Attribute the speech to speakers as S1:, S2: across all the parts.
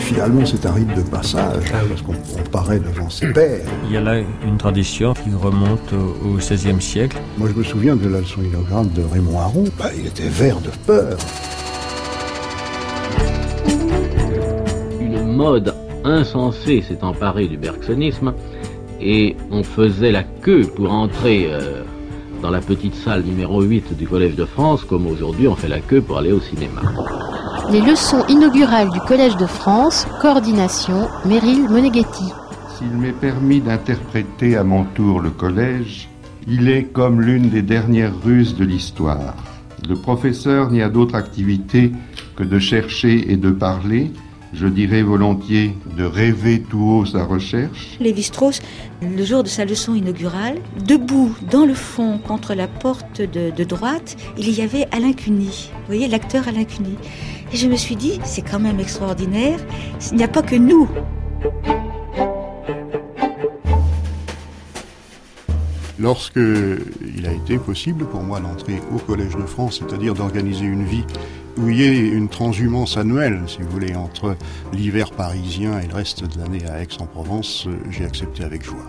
S1: finalement, c'est un rite de passage, parce qu'on paraît devant ses pairs.
S2: Il y a là une tradition qui remonte au XVIe siècle.
S1: Moi, je me souviens de la leçon inaugurale de Raymond Aron. Il était vert de peur.
S3: Une mode insensée s'est emparée du bergsonisme et on faisait la queue pour entrer dans la petite salle numéro 8 du Collège de France, comme aujourd'hui on fait la queue pour aller au cinéma.
S4: Les leçons inaugurales du Collège de France, coordination, Meryl Moneghetti.
S5: S'il m'est permis d'interpréter à mon tour le collège, il est comme l'une des dernières ruses de l'histoire. Le professeur n'y a d'autre activité que de chercher et de parler, je dirais volontiers de rêver tout haut sa recherche.
S6: Lévi-Strauss, le jour de sa leçon inaugurale, debout dans le fond contre la porte de droite, il y avait Alain Cuny. Vous voyez, l'acteur Alain Cuny. Et je me suis dit, c'est quand même extraordinaire, il n'y a pas que nous.
S1: Lorsque il a été possible pour moi d'entrer au Collège de France, c'est-à-dire d'organiser une vie où il y ait une transhumance annuelle, si vous voulez, entre l'hiver parisien et le reste de l'année à Aix-en-Provence, j'ai accepté avec joie.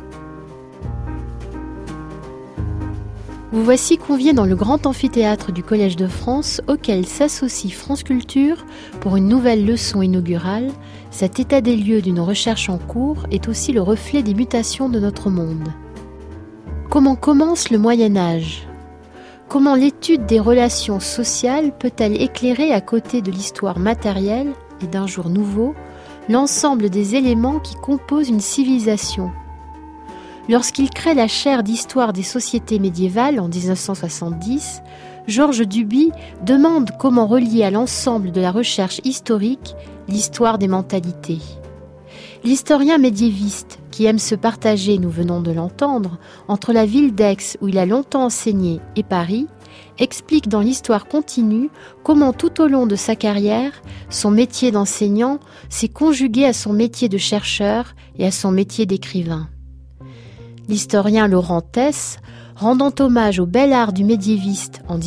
S4: Vous voici conviés dans le grand amphithéâtre du Collège de France, auquel s'associe France Culture pour une nouvelle leçon inaugurale. Cet état des lieux d'une recherche en cours est aussi le reflet des mutations de notre monde. Comment commence le Moyen-Âge ? Comment l'étude des relations sociales peut-elle éclairer, à côté de l'histoire matérielle et d'un jour nouveau, l'ensemble des éléments qui composent une civilisation ? Lorsqu'il crée la chaire d'histoire des sociétés médiévales en 1970, Georges Duby demande comment relier à l'ensemble de la recherche historique l'histoire des mentalités. L'historien médiéviste, qui aime se partager, nous venons de l'entendre, entre la ville d'Aix où il a longtemps enseigné et Paris, explique dans l'histoire continue comment tout au long de sa carrière, son métier d'enseignant s'est conjugué à son métier de chercheur et à son métier d'écrivain. L'historien Laurent Tess, rendant hommage au bel art du médiéviste en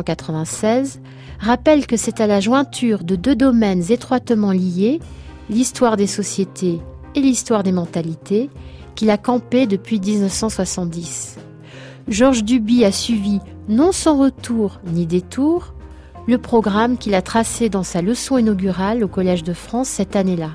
S4: 1996, rappelle que c'est à la jointure de deux domaines étroitement liés, l'histoire des sociétés et l'histoire des mentalités, qu'il a campé depuis 1970. Georges Duby a suivi, non sans retour ni détour, le programme qu'il a tracé dans sa leçon inaugurale au Collège de France cette année-là.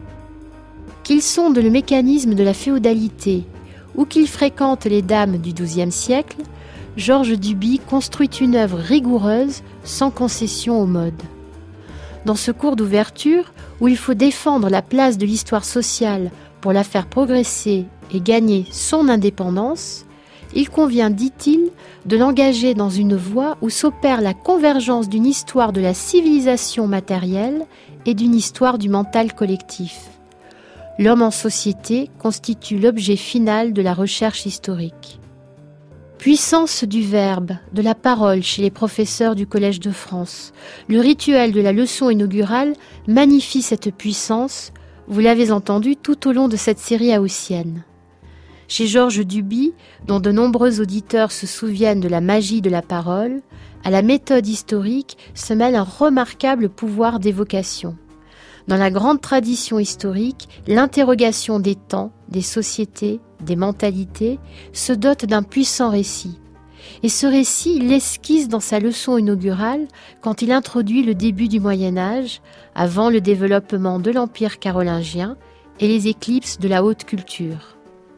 S4: Qu'il sonde le mécanisme de la féodalité ou qu'il fréquente les dames du XIIe siècle, Georges Duby construit une œuvre rigoureuse, sans concession aux modes. Dans ce cours d'ouverture, où il faut défendre la place de l'histoire sociale pour la faire progresser et gagner son indépendance, il convient, dit-il, de l'engager dans une voie où s'opère la convergence d'une histoire de la civilisation matérielle et d'une histoire du mental collectif. L'homme en société constitue l'objet final de la recherche historique. Puissance du verbe, de la parole chez les professeurs du Collège de France. Le rituel de la leçon inaugurale magnifie cette puissance, vous l'avez entendu tout au long de cette série haussienne. Chez Georges Duby, dont de nombreux auditeurs se souviennent de la magie de la parole, à la méthode historique se mêle un remarquable pouvoir d'évocation. Dans la grande tradition historique, l'interrogation des temps, des sociétés, des mentalités se dote d'un puissant récit. Et ce récit, il l'esquisse dans sa leçon inaugurale quand il introduit le début du Moyen-Âge, avant le développement de l'Empire carolingien et les éclipses de la haute culture.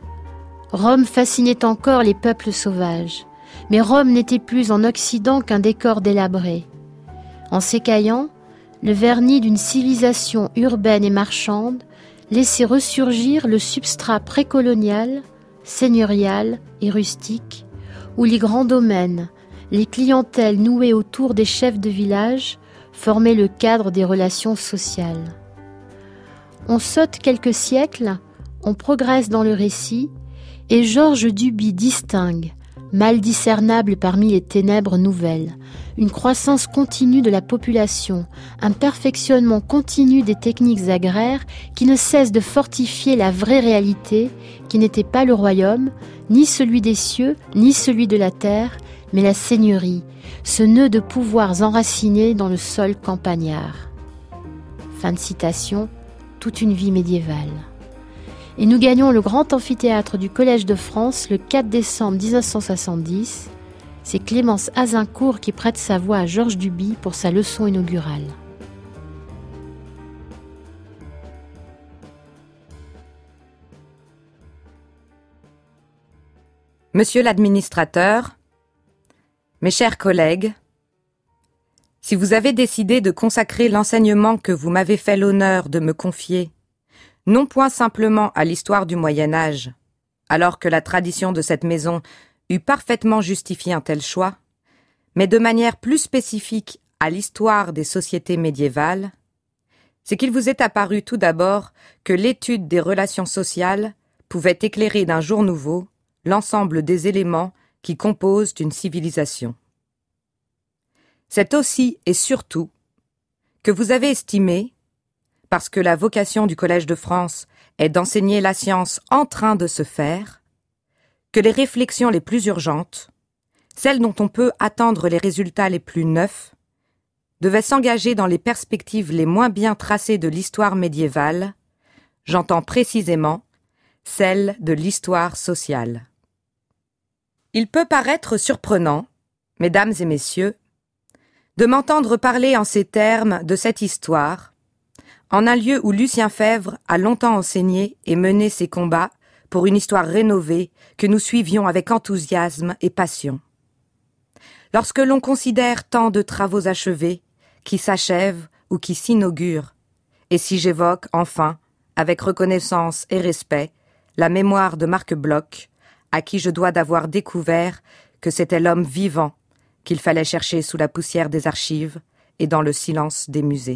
S4: Rome fascinait encore les peuples sauvages, mais Rome n'était plus en Occident qu'un décor délabré. En s'écaillant, le vernis d'une civilisation urbaine et marchande laissait ressurgir le substrat précolonial, seigneurial et rustique, où les grands domaines, les clientèles nouées autour des chefs de village formaient le cadre des relations sociales. On saute quelques siècles, on progresse dans le récit, et Georges Duby distingue, mal discernable parmi les ténèbres nouvelles, une croissance continue de la population, un perfectionnement continu des techniques agraires qui ne cessent de fortifier la vraie réalité, qui n'était pas le royaume, ni celui des cieux, ni celui de la terre, mais la seigneurie, ce nœud de pouvoirs enracinés dans le sol campagnard. Fin de citation, toute une vie médiévale. Et nous gagnons le grand amphithéâtre du Collège de France le 4 décembre 1970. C'est Clémence Azincourt qui prête sa voix à Georges Duby pour sa leçon inaugurale.
S7: Monsieur l'administrateur, mes chers collègues, si vous avez décidé de consacrer l'enseignement que vous m'avez fait l'honneur de me confier, non point simplement à l'histoire du Moyen-Âge, alors que la tradition de cette maison eût parfaitement justifié un tel choix, mais de manière plus spécifique à l'histoire des sociétés médiévales, c'est qu'il vous est apparu tout d'abord que l'étude des relations sociales pouvait éclairer d'un jour nouveau l'ensemble des éléments qui composent une civilisation. C'est aussi et surtout que vous avez estimé, parce que la vocation du Collège de France est d'enseigner la science en train de se faire, que les réflexions les plus urgentes, celles dont on peut attendre les résultats les plus neufs, devaient s'engager dans les perspectives les moins bien tracées de l'histoire médiévale, j'entends précisément celle de l'histoire sociale. Il peut paraître surprenant, mesdames et messieurs, de m'entendre parler en ces termes de cette histoire, en un lieu où Lucien Febvre a longtemps enseigné et mené ses combats pour une histoire rénovée que nous suivions avec enthousiasme et passion. Lorsque l'on considère tant de travaux achevés, qui s'achèvent ou qui s'inaugurent, et si j'évoque, enfin, avec reconnaissance et respect, la mémoire de Marc Bloch, à qui je dois d'avoir découvert que c'était l'homme vivant qu'il fallait chercher sous la poussière des archives et dans le silence des musées.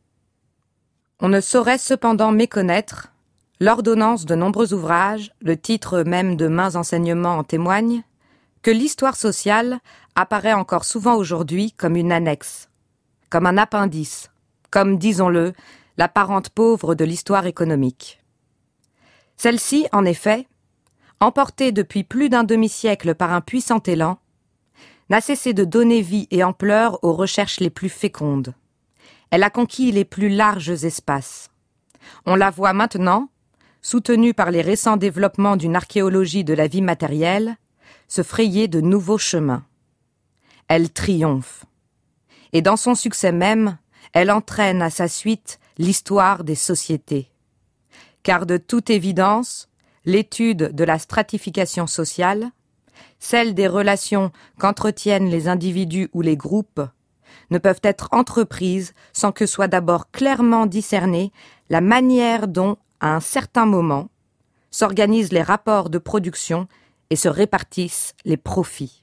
S7: On ne saurait cependant méconnaître l'ordonnance de nombreux ouvrages, le titre même de maints enseignements en témoigne, que l'histoire sociale apparaît encore souvent aujourd'hui comme une annexe, comme un appendice, comme, disons-le, la parente pauvre de l'histoire économique. Celle-ci, en effet, emportée depuis plus d'un demi-siècle par un puissant élan, n'a cessé de donner vie et ampleur aux recherches les plus fécondes. Elle a conquis les plus larges espaces. On la voit maintenant, soutenue par les récents développements d'une archéologie de la vie matérielle, se frayer de nouveaux chemins. Elle triomphe. Et dans son succès même, elle entraîne à sa suite l'histoire des sociétés. Car de toute évidence, l'étude de la stratification sociale, celle des relations qu'entretiennent les individus ou les groupes, ne peuvent être entreprises sans que soit d'abord clairement discernée la manière dont, à un certain moment, s'organisent les rapports de production et se répartissent les profits.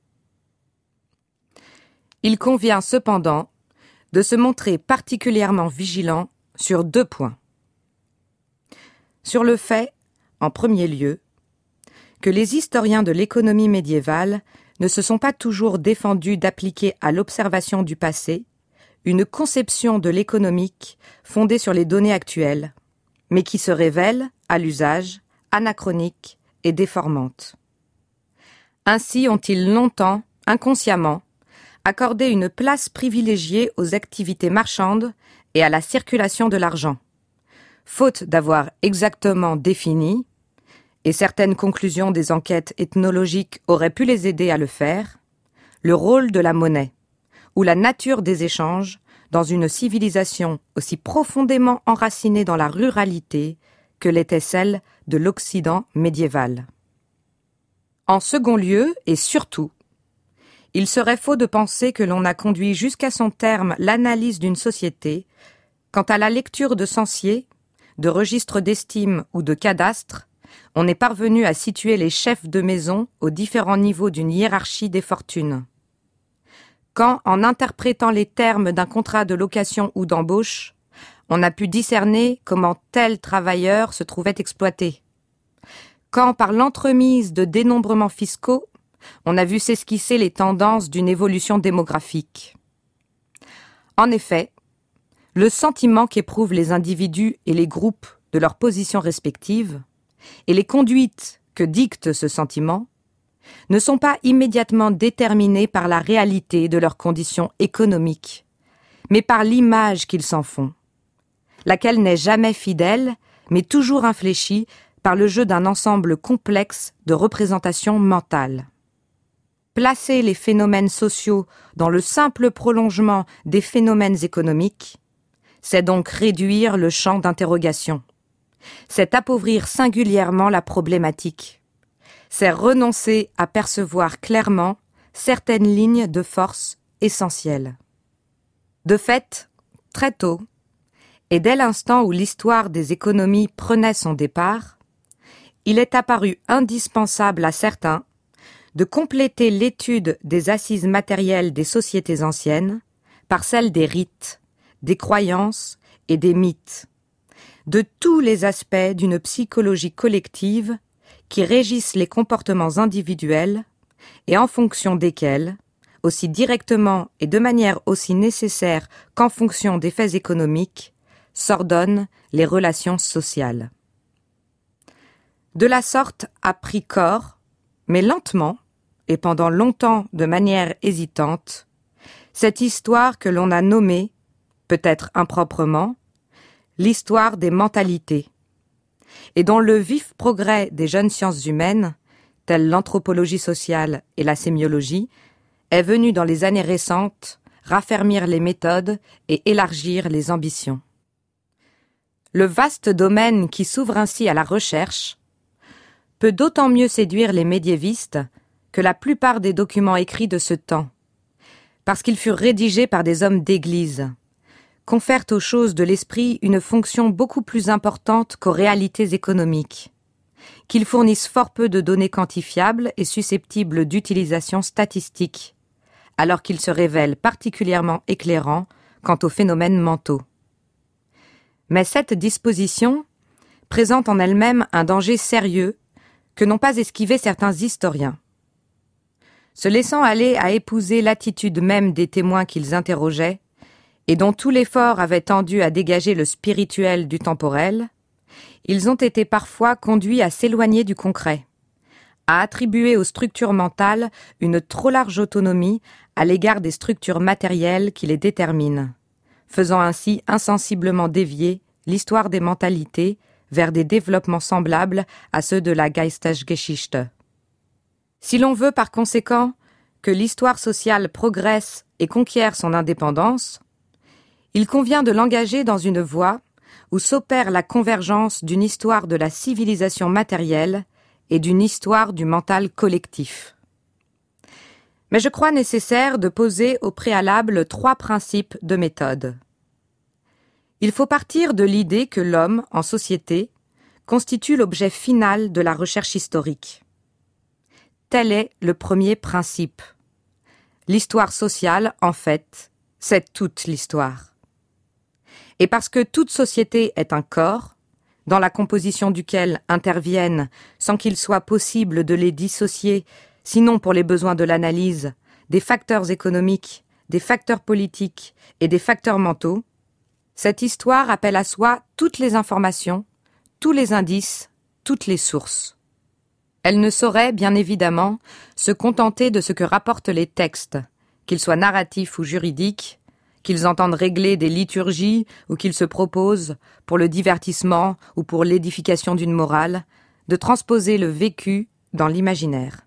S7: Il convient cependant de se montrer particulièrement vigilant sur 2 points. Sur le fait, en premier lieu, que les historiens de l'économie médiévale ne se sont pas toujours défendus d'appliquer à l'observation du passé une conception de l'économique fondée sur les données actuelles, mais qui se révèle, à l'usage, anachronique et déformante. Ainsi ont-ils longtemps, inconsciemment, accordé une place privilégiée aux activités marchandes et à la circulation de l'argent, faute d'avoir exactement défini, et certaines conclusions des enquêtes ethnologiques auraient pu les aider à le faire, le rôle de la monnaie, ou la nature des échanges dans une civilisation aussi profondément enracinée dans la ruralité que l'était celle de l'Occident médiéval. En second lieu, et surtout, il serait faux de penser que l'on a conduit jusqu'à son terme l'analyse d'une société quant à la lecture de censiers, de registres d'estime ou de cadastres. On est parvenu à situer les chefs de maison aux différents niveaux d'une hiérarchie des fortunes. Quand, en interprétant les termes d'un contrat de location ou d'embauche, on a pu discerner comment tel travailleur se trouvait exploité. Quand, par l'entremise de dénombrements fiscaux, on a vu s'esquisser les tendances d'une évolution démographique. En effet, le sentiment qu'éprouvent les individus et les groupes de leurs positions respectives, et les conduites que dicte ce sentiment, ne sont pas immédiatement déterminés par la réalité de leurs conditions économiques, mais par l'image qu'ils s'en font. laquelle n'est jamais fidèle, mais toujours infléchie par le jeu d'un ensemble complexe de représentations mentales. Placer les phénomènes sociaux dans le simple prolongement des phénomènes économiques, c'est donc réduire le champ d'interrogation. C'est appauvrir singulièrement la problématique. C'est renoncer à percevoir clairement certaines lignes de force essentielles. De fait, très tôt, et dès l'instant où l'histoire des économies prenait son départ, il est apparu indispensable à certains de compléter l'étude des assises matérielles des sociétés anciennes par celle des rites, des croyances et des mythes, de tous les aspects d'une psychologie collective qui régissent les comportements individuels et en fonction desquels, aussi directement et de manière aussi nécessaire qu'en fonction des faits économiques, s'ordonnent les relations sociales. De la sorte a pris corps, mais lentement, et pendant longtemps de manière hésitante, cette histoire que l'on a nommée, peut-être improprement, l'histoire des mentalités, et dont le vif progrès des jeunes sciences humaines, telles l'anthropologie sociale et la sémiologie, est venu dans les années récentes raffermir les méthodes et élargir les ambitions. Le vaste domaine qui s'ouvre ainsi à la recherche peut d'autant mieux séduire les médiévistes que la plupart des documents écrits de ce temps, parce qu'ils furent rédigés par des hommes d'église, confèrent aux choses de l'esprit une fonction beaucoup plus importante qu'aux réalités économiques, qu'ils fournissent fort peu de données quantifiables et susceptibles d'utilisation statistique, alors qu'ils se révèlent particulièrement éclairants quant aux phénomènes mentaux. Mais cette disposition présente en elle-même un danger sérieux que n'ont pas esquivé certains historiens. Se laissant aller à épouser l'attitude même des témoins qu'ils interrogeaient, et dont tout l'effort avait tendu à dégager le spirituel du temporel, ils ont été parfois conduits à s'éloigner du concret, à attribuer aux structures mentales une trop large autonomie à l'égard des structures matérielles qui les déterminent, faisant ainsi insensiblement dévier l'histoire des mentalités vers des développements semblables à ceux de la Geistesgeschichte. Si l'on veut par conséquent que l'histoire sociale progresse et conquiert son indépendance, il convient de l'engager dans une voie où s'opère la convergence d'une histoire de la civilisation matérielle et d'une histoire du mental collectif. Mais je crois nécessaire de poser au préalable 3 principes de méthode. Il faut partir de l'idée que l'homme, en société, constitue l'objet final de la recherche historique. Tel est le premier principe. L'histoire sociale, en fait, c'est toute l'histoire. Et parce que toute société est un corps, dans la composition duquel interviennent, sans qu'il soit possible de les dissocier, sinon pour les besoins de l'analyse, des facteurs économiques, des facteurs politiques et des facteurs mentaux, cette histoire appelle à soi toutes les informations, tous les indices, toutes les sources. Elle ne saurait, bien évidemment, se contenter de ce que rapportent les textes, qu'ils soient narratifs ou juridiques, qu'ils entendent régler des liturgies ou qu'ils se proposent, pour le divertissement ou pour l'édification d'une morale, de transposer le vécu dans l'imaginaire.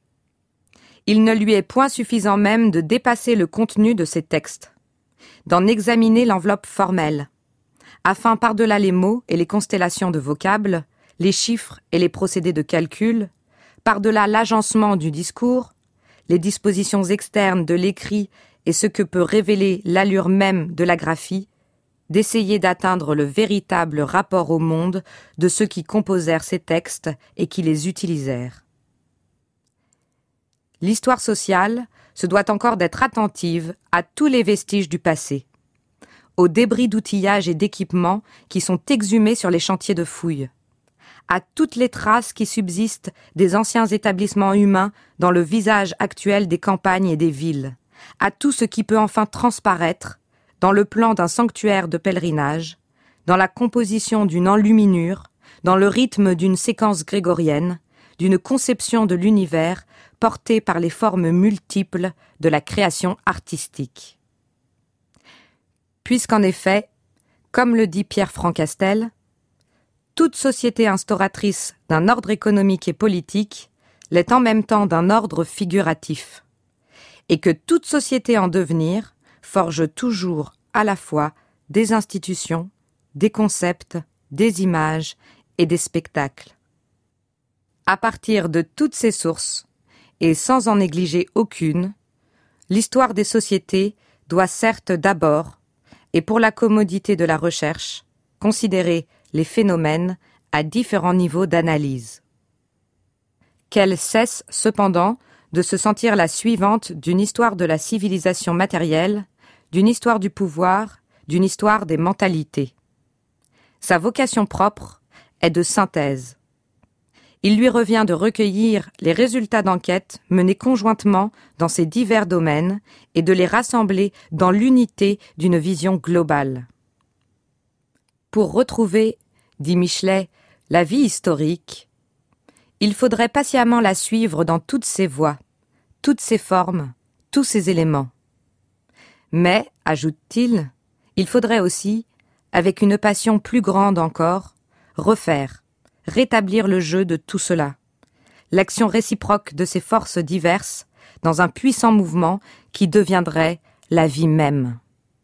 S7: Il ne lui est point suffisant même de dépasser le contenu de ces textes, d'en examiner l'enveloppe formelle, afin par-delà les mots et les constellations de vocables, les chiffres et les procédés de calcul, par-delà l'agencement du discours, les dispositions externes de l'écrit et ce que peut révéler l'allure même de la graphie, d'essayer d'atteindre le véritable rapport au monde de ceux qui composèrent ces textes et qui les utilisèrent. L'histoire sociale se doit encore d'être attentive à tous les vestiges du passé, aux débris d'outillage et d'équipement qui sont exhumés sur les chantiers de fouilles, à toutes les traces qui subsistent des anciens établissements humains dans le visage actuel des campagnes et des villes, à tout ce qui peut enfin transparaître dans le plan d'un sanctuaire de pèlerinage, dans la composition d'une enluminure, dans le rythme d'une séquence grégorienne, d'une conception de l'univers portée par les formes multiples de la création artistique. Puisqu'en effet, Comme le dit Pierre Francastel, toute société instauratrice d'un ordre économique et politique l'est en même temps d'un ordre figuratif, et que toute société en devenir forge toujours à la fois des institutions, des concepts, des images et des spectacles. À partir de toutes ces sources, et sans en négliger aucune, l'histoire des sociétés doit certes d'abord, et pour la commodité de la recherche, considérer les phénomènes à différents niveaux d'analyse. Qu'elle cesse cependant de se sentir la suivante d'une histoire de la civilisation matérielle, d'une histoire du pouvoir, d'une histoire des mentalités. Sa vocation propre est de synthèse. Il lui revient de recueillir les résultats d'enquêtes menées conjointement dans ces divers domaines et de les rassembler dans l'unité d'une vision globale. Pour retrouver, dit Michelet, la vie historique, il faudrait patiemment la suivre dans toutes ses voies, toutes ses formes, tous ses éléments. Mais, ajoute-t-il, il faudrait aussi, avec une passion plus grande encore, refaire, rétablir le jeu de tout cela, l'action réciproque de ces forces diverses dans un puissant mouvement qui deviendrait la vie même.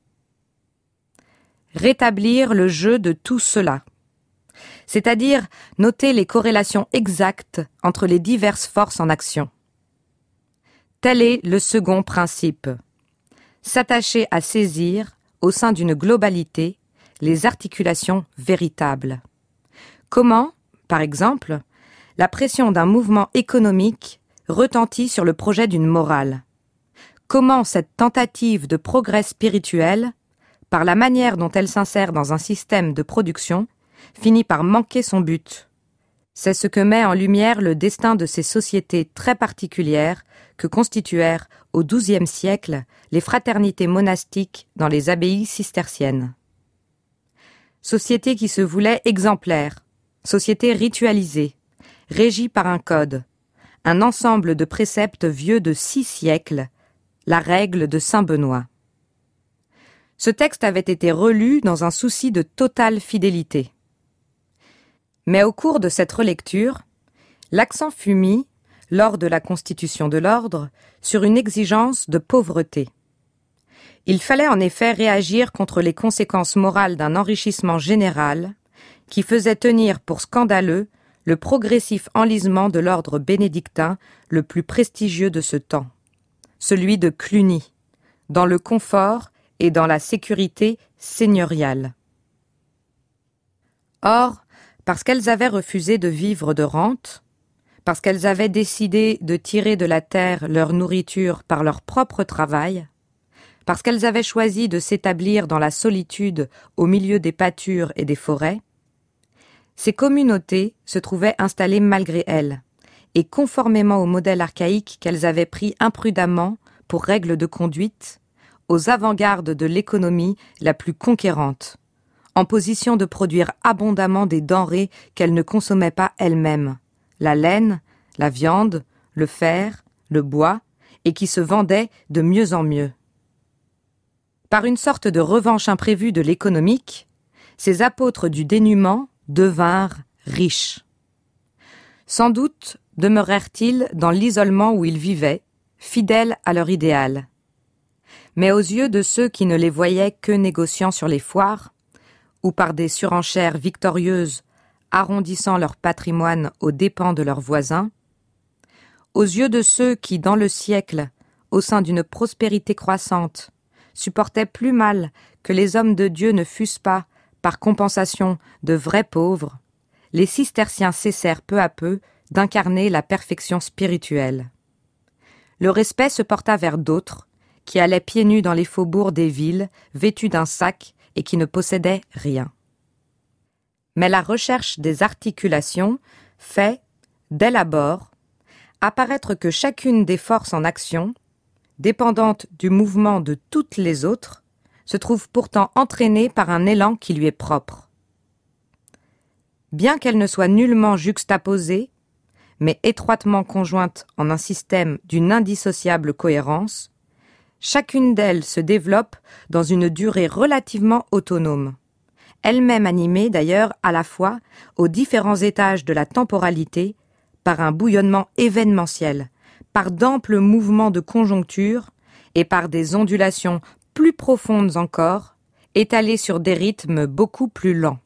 S7: Rétablir le jeu de tout cela, c'est-à-dire noter les corrélations exactes entre les diverses forces en action. Tel est le second principe, s'attacher à saisir, au sein d'une globalité, les articulations véritables. Comment, par exemple, la pression d'un mouvement économique retentit sur le projet d'une morale? Comment cette tentative de progrès spirituel, par la manière dont elle s'insère dans un système de production, finit par manquer son but? C'est ce que met en lumière le destin de ces sociétés très particulières que constituèrent au XIIe siècle les fraternités monastiques dans les abbayes cisterciennes. Sociétés qui se voulaient exemplaires, sociétés ritualisées, régies par un code, un ensemble de préceptes vieux de 6 siècles, la règle de saint Benoît. Ce texte avait été relu dans un souci de totale fidélité. Mais au cours de cette relecture, l'accent fut mis, lors de la constitution de l'ordre, sur une exigence de pauvreté. Il fallait en effet réagir contre les conséquences morales d'un enrichissement général qui faisait tenir pour scandaleux le progressif enlisement de l'ordre bénédictin le plus prestigieux de ce temps, celui de Cluny, dans le confort et dans la sécurité seigneuriale. Or, parce qu'elles avaient refusé de vivre de rente, parce qu'elles avaient décidé de tirer de la terre leur nourriture par leur propre travail, parce qu'elles avaient choisi de s'établir dans la solitude au milieu des pâtures et des forêts, ces communautés se trouvaient installées malgré elles, et conformément au modèle archaïque qu'elles avaient pris imprudemment pour règle de conduite, aux avant-gardes de l'économie la plus conquérante, en position de produire abondamment des denrées qu'elles ne consommaient pas elles-mêmes, la laine, la viande, le fer, le bois, et qui se vendaient de mieux en mieux. Par une sorte de revanche imprévue de l'économique, ces apôtres du dénuement devinrent riches. Sans doute demeurèrent-ils dans l'isolement où ils vivaient, fidèles à leur idéal. Mais aux yeux de ceux qui ne les voyaient que négociant sur les foires, ou par des surenchères victorieuses arrondissant leur patrimoine aux dépens de leurs voisins, aux yeux de ceux qui, dans le siècle, au sein d'une prospérité croissante, supportaient plus mal que les hommes de Dieu ne fussent pas, par compensation, de vrais pauvres, les cisterciens cessèrent peu à peu d'incarner la perfection spirituelle. Le respect se porta vers d'autres, qui allaient pieds nus dans les faubourgs des villes, vêtus d'un sac et qui ne possédaient rien. Mais la recherche des articulations fait, dès l'abord, apparaître que chacune des forces en action, dépendante du mouvement de toutes les autres, se trouve pourtant entraînée par un élan qui lui est propre. Bien qu'elle ne soit nullement juxtaposée, mais étroitement conjointe en un système d'une indissociable cohérence, chacune d'elles se développe dans une durée relativement autonome, elle-même animée d'ailleurs à la fois aux différents étages de la temporalité par un bouillonnement événementiel, par d'amples mouvements de conjoncture et par des ondulations plus profondes encore, étalées sur des rythmes beaucoup plus lents.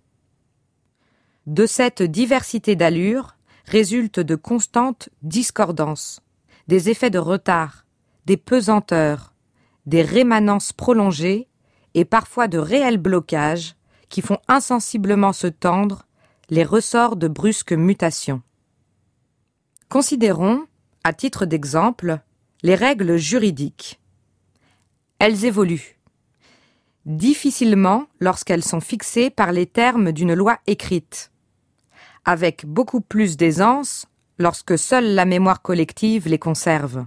S7: De cette diversité d'allures résultent de constantes discordances, des effets de retard, des pesanteurs, des rémanences prolongées et parfois de réels blocages qui font insensiblement se tendre les ressorts de brusques mutations. Considérons, à titre d'exemple, les règles juridiques. Elles évoluent. Difficilement lorsqu'elles sont fixées par les termes d'une loi écrite, avec beaucoup plus d'aisance lorsque seule la mémoire collective les conserve.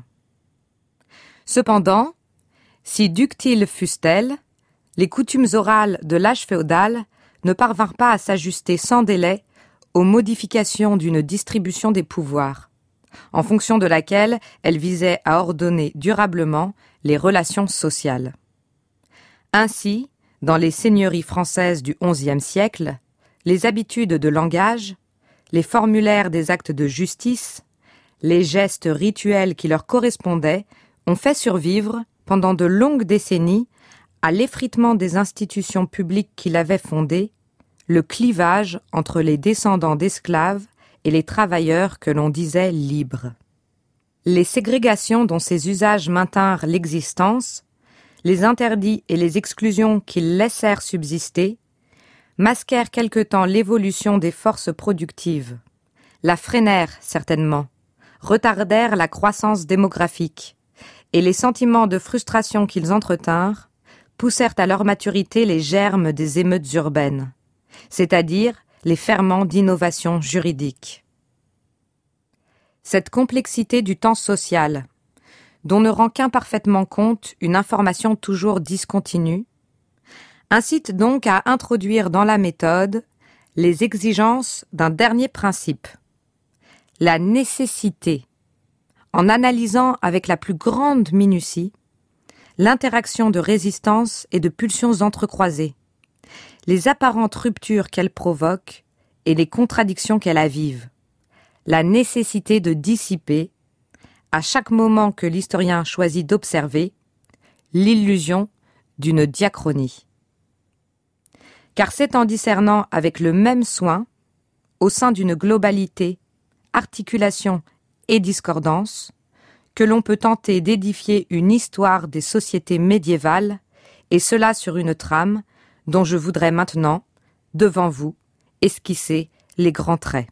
S7: Cependant, si ductiles fussent-elles, les coutumes orales de l'âge féodal ne parvinrent pas à s'ajuster sans délai aux modifications d'une distribution des pouvoirs, en fonction de laquelle elles visaient à ordonner durablement les relations sociales. Ainsi, dans les seigneuries françaises du XIe siècle, les habitudes de langage, les formulaires des actes de justice, les gestes rituels qui leur correspondaient ont fait survivre, pendant de longues décennies, à l'effritement des institutions publiques qui l'avaient fondée, le clivage entre les descendants d'esclaves et les travailleurs que l'on disait libres. Les ségrégations dont ces usages maintinrent l'existence, les interdits et les exclusions qu'ils laissèrent subsister, masquèrent quelque temps l'évolution des forces productives, la freinèrent certainement, retardèrent la croissance démographique, et les sentiments de frustration qu'ils entretinrent poussèrent à leur maturité les germes des émeutes urbaines, c'est-à-dire les ferments d'innovation juridique. Cette complexité du temps social, dont ne rend qu'imparfaitement compte une information toujours discontinue, incite donc à introduire dans la méthode les exigences d'un dernier principe, la nécessité, en analysant avec la plus grande minutie l'interaction de résistance et de pulsions entrecroisées, les apparentes ruptures qu'elle provoque et les contradictions qu'elle avive, la nécessité de dissiper, à chaque moment que l'historien choisit d'observer, l'illusion d'une diachronie. Car c'est en discernant avec le même soin, au sein d'une globalité, articulation et discordance, que l'on peut tenter d'édifier une histoire des sociétés médiévales, et cela sur une trame dont je voudrais maintenant, devant vous, esquisser les grands traits.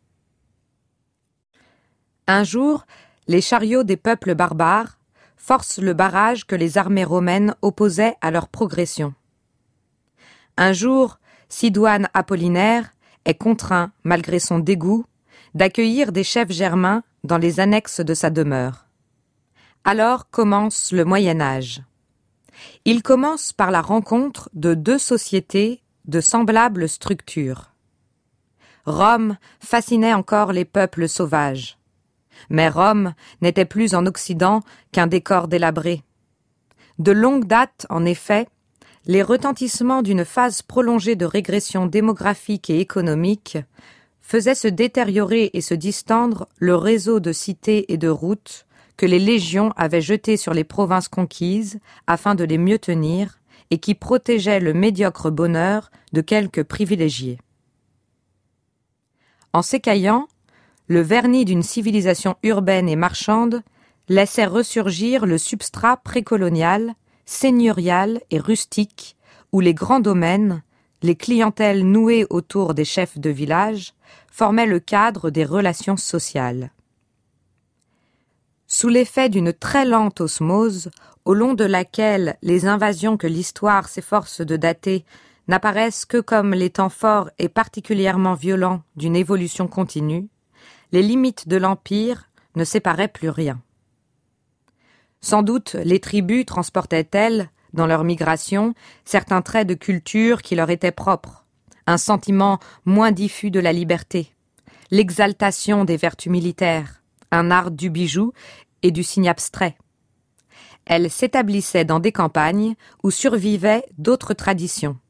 S7: Un jour, les chariots des peuples barbares forcent le barrage que les armées romaines opposaient à leur progression. Un jour, Sidoine Apollinaire est contraint, malgré son dégoût, d'accueillir des chefs germains dans les annexes de sa demeure. Alors commence le Moyen-Âge. Il commence par la rencontre de deux sociétés de semblables structures. Rome fascinait encore les peuples sauvages. Mais Rome n'était plus en Occident qu'un décor délabré. De longue date, en effet, les retentissements d'une phase prolongée de régression démographique et économique faisaient se détériorer et se distendre le réseau de cités et de routes que les légions avaient jeté sur les provinces conquises afin de les mieux tenir et qui protégeaient le médiocre bonheur de quelques privilégiés. En s'écaillant, le vernis d'une civilisation urbaine et marchande laissait ressurgir le substrat précolonial, seigneurial et rustique, où les grands domaines, les clientèles nouées autour des chefs de village, formaient le cadre des relations sociales. Sous l'effet d'une très lente osmose, au long de laquelle les invasions que l'histoire s'efforce de dater n'apparaissent que comme les temps forts et particulièrement violents d'une évolution continue, les limites de l'Empire ne séparaient plus rien. Sans doute les tribus transportaient-elles, dans leur migration, certains traits de culture qui leur étaient propres, un sentiment moins diffus de la liberté, l'exaltation des vertus militaires, un art du bijou et du signe abstrait. Elles s'établissaient dans des campagnes où survivaient d'autres traditions,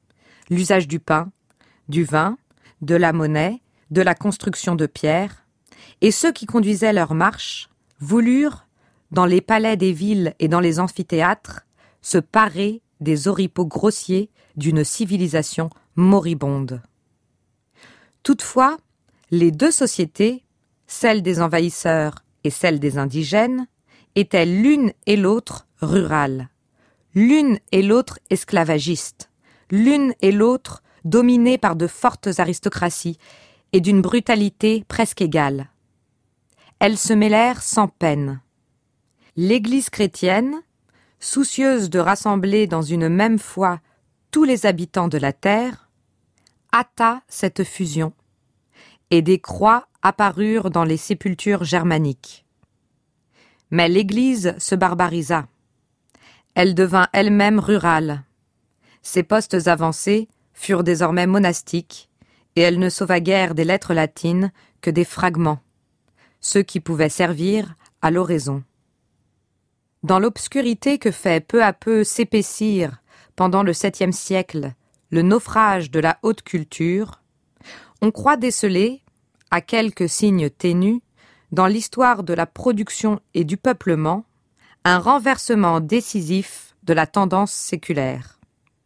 S7: l'usage du pain, du vin, de la monnaie, de la construction de pierres, et ceux qui conduisaient leur marche voulurent, dans les palais des villes et dans les amphithéâtres, se parer des oripeaux grossiers d'une civilisation moribonde. Toutefois, les deux sociétés, celle des envahisseurs et celle des indigènes, étaient l'une et l'autre rurales, l'une et l'autre esclavagistes, l'une et l'autre dominées par de fortes aristocraties et d'une brutalité presque égale. Elles se mêlèrent sans peine. L'Église chrétienne, soucieuse de rassembler dans une même foi tous les habitants de la terre, hâta cette fusion, et des croix apparurent dans les sépultures germaniques. Mais l'Église se barbarisa. Elle devint elle-même rurale. Ses postes avancés furent désormais monastiques, et elle ne sauva guère des lettres latines que des fragments, ceux qui pouvaient servir à l'oraison. Dans l'obscurité que fait peu à peu s'épaissir, pendant le VIIe siècle, le naufrage de la haute culture, on croit déceler, à quelques signes ténus, dans l'histoire de la production et du peuplement, un renversement décisif de la tendance séculaire.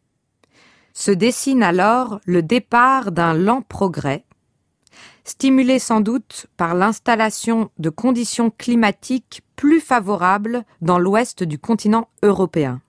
S7: Se dessine alors le départ d'un lent progrès, stimulé sans doute par l'installation de conditions climatiques plus favorables dans l'ouest du continent européen.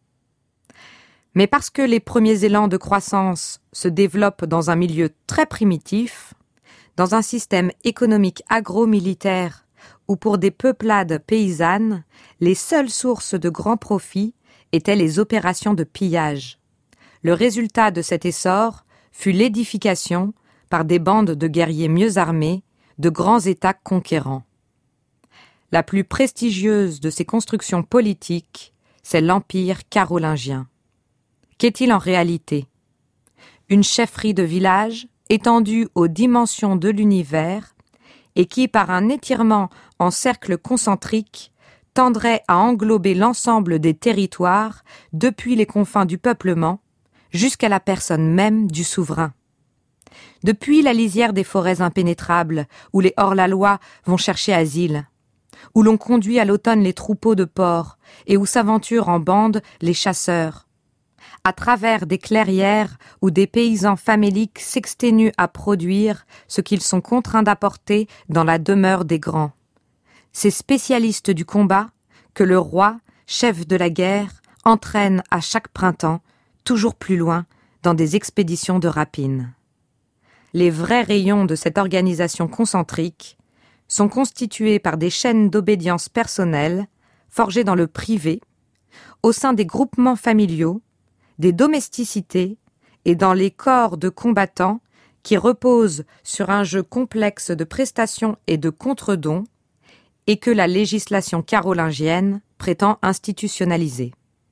S7: Mais parce que les premiers élans de croissance se développent dans un milieu très primitif, dans un système économique agro-militaire où pour des peuplades paysannes, les seules sources de grands profits étaient les opérations de pillage. Le résultat de cet essor fut l'édification, par des bandes de guerriers mieux armés, de grands États conquérants. La plus prestigieuse de ces constructions politiques, c'est l'Empire carolingien. Qu'est-il en réalité? Une chefferie de village étendue aux dimensions de l'univers et qui, par un étirement en cercle concentrique, tendrait à englober l'ensemble des territoires depuis les confins du peuplement jusqu'à la personne même du souverain. Depuis la lisière des forêts impénétrables où les hors-la-loi vont chercher asile, où l'on conduit à l'automne les troupeaux de porcs et où s'aventurent en bande les chasseurs, à travers des clairières où des paysans faméliques s'exténuent à produire ce qu'ils sont contraints d'apporter dans la demeure des grands. Ces spécialistes du combat que le roi, chef de la guerre, entraîne à chaque printemps, toujours plus loin, dans des expéditions de rapine. Les vrais rayons de cette organisation concentrique sont constitués par des chaînes d'obédience personnelle, forgées dans le privé, au sein des groupements familiaux, des domesticités et dans les corps de combattants qui reposent sur un jeu complexe de prestations et de contre-dons et que la législation carolingienne prétend institutionnaliser.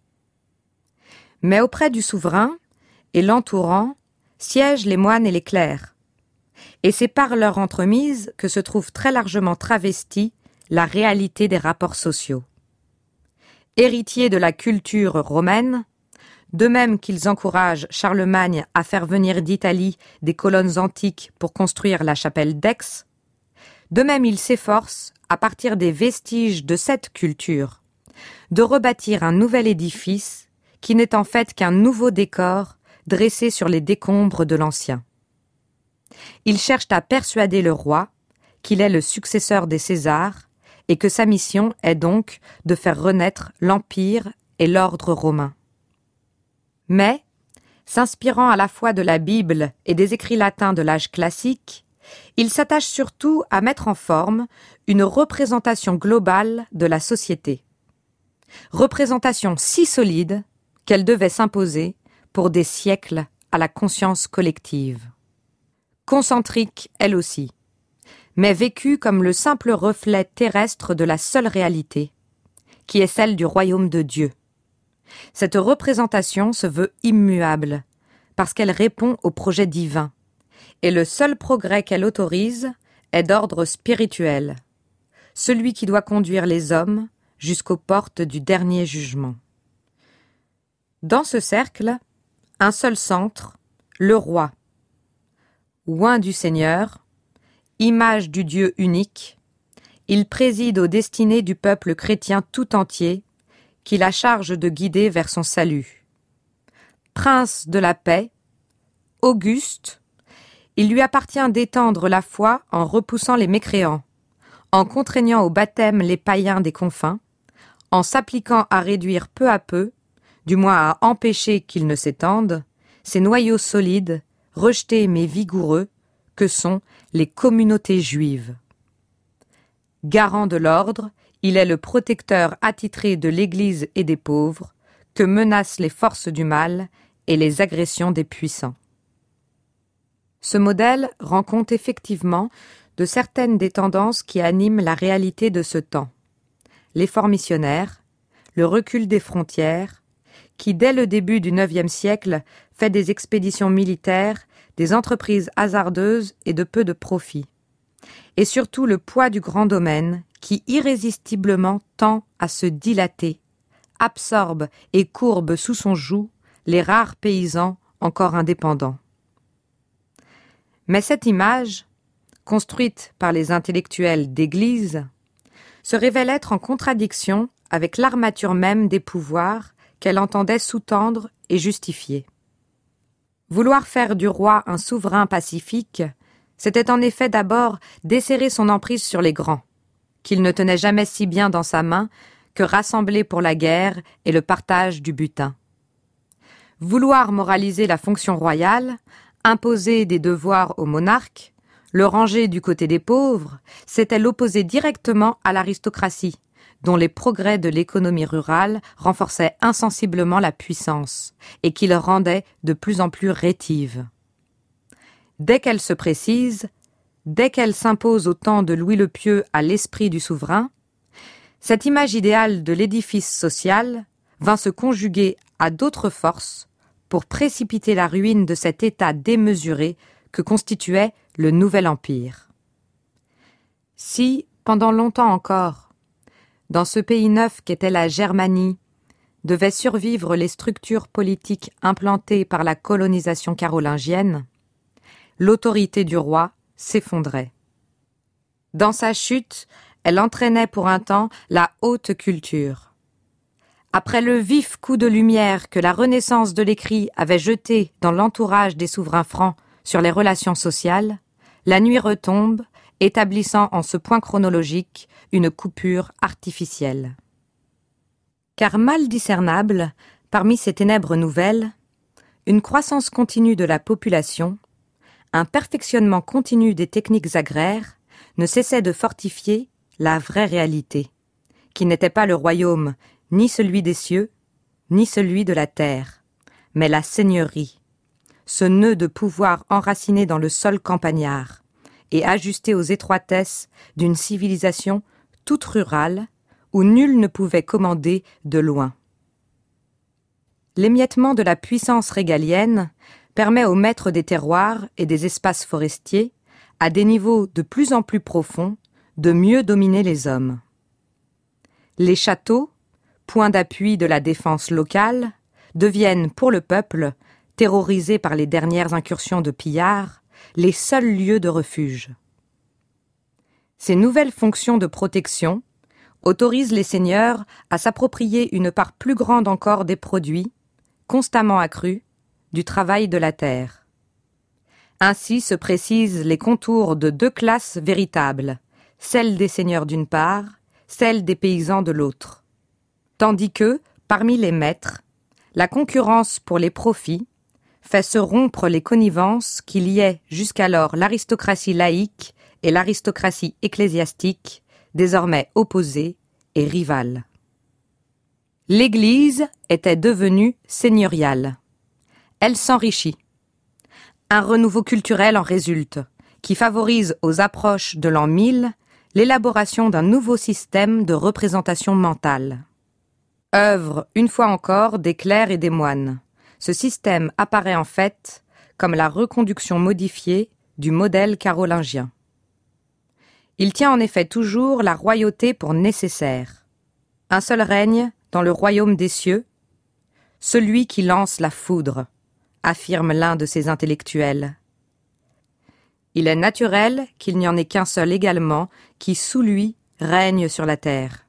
S7: Mais auprès du souverain et l'entourant siègent les moines et les clercs, et c'est par leur entremise que se trouve très largement travestie la réalité des rapports sociaux. Héritiers de la culture romaine, de même qu'ils encouragent Charlemagne à faire venir d'Italie des colonnes antiques pour construire la chapelle d'Aix, de même ils s'efforcent, à partir des vestiges de cette culture, de rebâtir un nouvel édifice qui n'est en fait qu'un nouveau décor dressé sur les décombres de l'ancien. Ils cherchent à persuader le roi qu'il est le successeur des Césars et que sa mission est donc de faire renaître l'Empire et l'ordre romain. Mais, s'inspirant à la fois de la Bible et des écrits latins de l'âge classique, ils s'attachent surtout à mettre en forme une représentation globale de la société. Représentation si solide qu'elle devait s'imposer pour des siècles à la conscience collective. Concentrique, elle aussi, mais vécue comme le simple reflet terrestre de la seule réalité, qui est celle du royaume de Dieu. Cette représentation se veut immuable, parce qu'elle répond au projet divin, et le seul progrès qu'elle autorise est d'ordre spirituel, celui qui doit conduire les hommes jusqu'aux portes du dernier jugement. Dans ce cercle, un seul centre, le roi. Oint du Seigneur, image du Dieu unique, il préside aux destinées du peuple chrétien tout entier, qu'il a charge de guider vers son salut. Prince de la paix, auguste, il lui appartient d'étendre la foi en repoussant les mécréants, en contraignant au baptême les païens des confins, en s'appliquant à réduire peu à peu, du moins à empêcher qu'ils ne s'étendent, ces noyaux solides, rejetés mais vigoureux, que sont les communautés juives. Garant de l'ordre, il est le protecteur attitré de l'Église et des pauvres, que menacent les forces du mal et les agressions des puissants. Ce modèle rend compte effectivement de certaines des tendances qui animent la réalité de ce temps. L'effort missionnaire, le recul des frontières, qui dès le début du IXe siècle fait des expéditions militaires, des entreprises hasardeuses et de peu de profit. Et surtout le poids du grand domaine qui irrésistiblement tend à se dilater, absorbe et courbe sous son joug les rares paysans encore indépendants. Mais cette image, construite par les intellectuels d'Église, se révèle être en contradiction avec l'armature même des pouvoirs qu'elle entendait sous-tendre et justifier. Vouloir faire du roi un souverain pacifique, c'était en effet d'abord desserrer son emprise sur les grands, qu'il ne tenait jamais si bien dans sa main que rassembler pour la guerre et le partage du butin. Vouloir moraliser la fonction royale, imposer des devoirs au monarque, le ranger du côté des pauvres, c'était l'opposer directement à l'aristocratie, dont les progrès de l'économie rurale renforçaient insensiblement la puissance et qui le rendaient de plus en plus rétive. Dès qu'elle se précise, dès qu'elle s'impose au temps de Louis le Pieux à l'esprit du souverain, cette image idéale de l'édifice social vint se conjuguer à d'autres forces pour précipiter la ruine de cet état démesuré que constituait le nouvel empire. Si, pendant longtemps encore, dans ce pays neuf qu'était la Germanie, devaient survivre les structures politiques implantées par la colonisation carolingienne, l'autorité du roi s'effondrait. Dans sa chute, elle entraînait pour un temps la haute culture. Après le vif coup de lumière que la renaissance de l'écrit avait jeté dans l'entourage des souverains francs sur les relations sociales, la nuit retombe, établissant en ce point chronologique une coupure artificielle. Car mal discernable, parmi ces ténèbres nouvelles, une croissance continue de la population, un perfectionnement continu des techniques agraires ne cessait de fortifier la vraie réalité, qui n'était pas le royaume, ni celui des cieux, ni celui de la terre, mais la seigneurie, ce nœud de pouvoir enraciné dans le sol campagnard et ajusté aux étroitesses d'une civilisation toute rurale où nul ne pouvait commander de loin. L'émiettement de la puissance régalienne permet aux maîtres des terroirs et des espaces forestiers, à des niveaux de plus en plus profonds, de mieux dominer les hommes. Les châteaux, point d'appui de la défense locale, deviennent pour le peuple, terrorisé par les dernières incursions de pillards, les seuls lieux de refuge. Ces nouvelles fonctions de protection autorisent les seigneurs à s'approprier une part plus grande encore des produits, constamment accrus, du travail de la terre. Ainsi se précisent les contours de deux classes véritables, celle des seigneurs d'une part, celle des paysans de l'autre. Tandis que, parmi les maîtres, la concurrence pour les profits fait se rompre les connivences qui liaient jusqu'alors l'aristocratie laïque et l'aristocratie ecclésiastique, désormais opposées et rivales. L'Église était devenue seigneuriale. Elle s'enrichit. Un renouveau culturel en résulte, qui favorise aux approches de l'an 1000 l'élaboration d'un nouveau système de représentation mentale. Œuvre, une fois encore, des clercs et des moines. Ce système apparaît en fait comme la reconduction modifiée du modèle carolingien. Il tient en effet toujours la royauté pour nécessaire. Un seul règne dans le royaume des cieux, celui qui lance la foudre, affirme l'un de ces intellectuels. Il est naturel qu'il n'y en ait qu'un seul également qui, sous lui, règne sur la terre.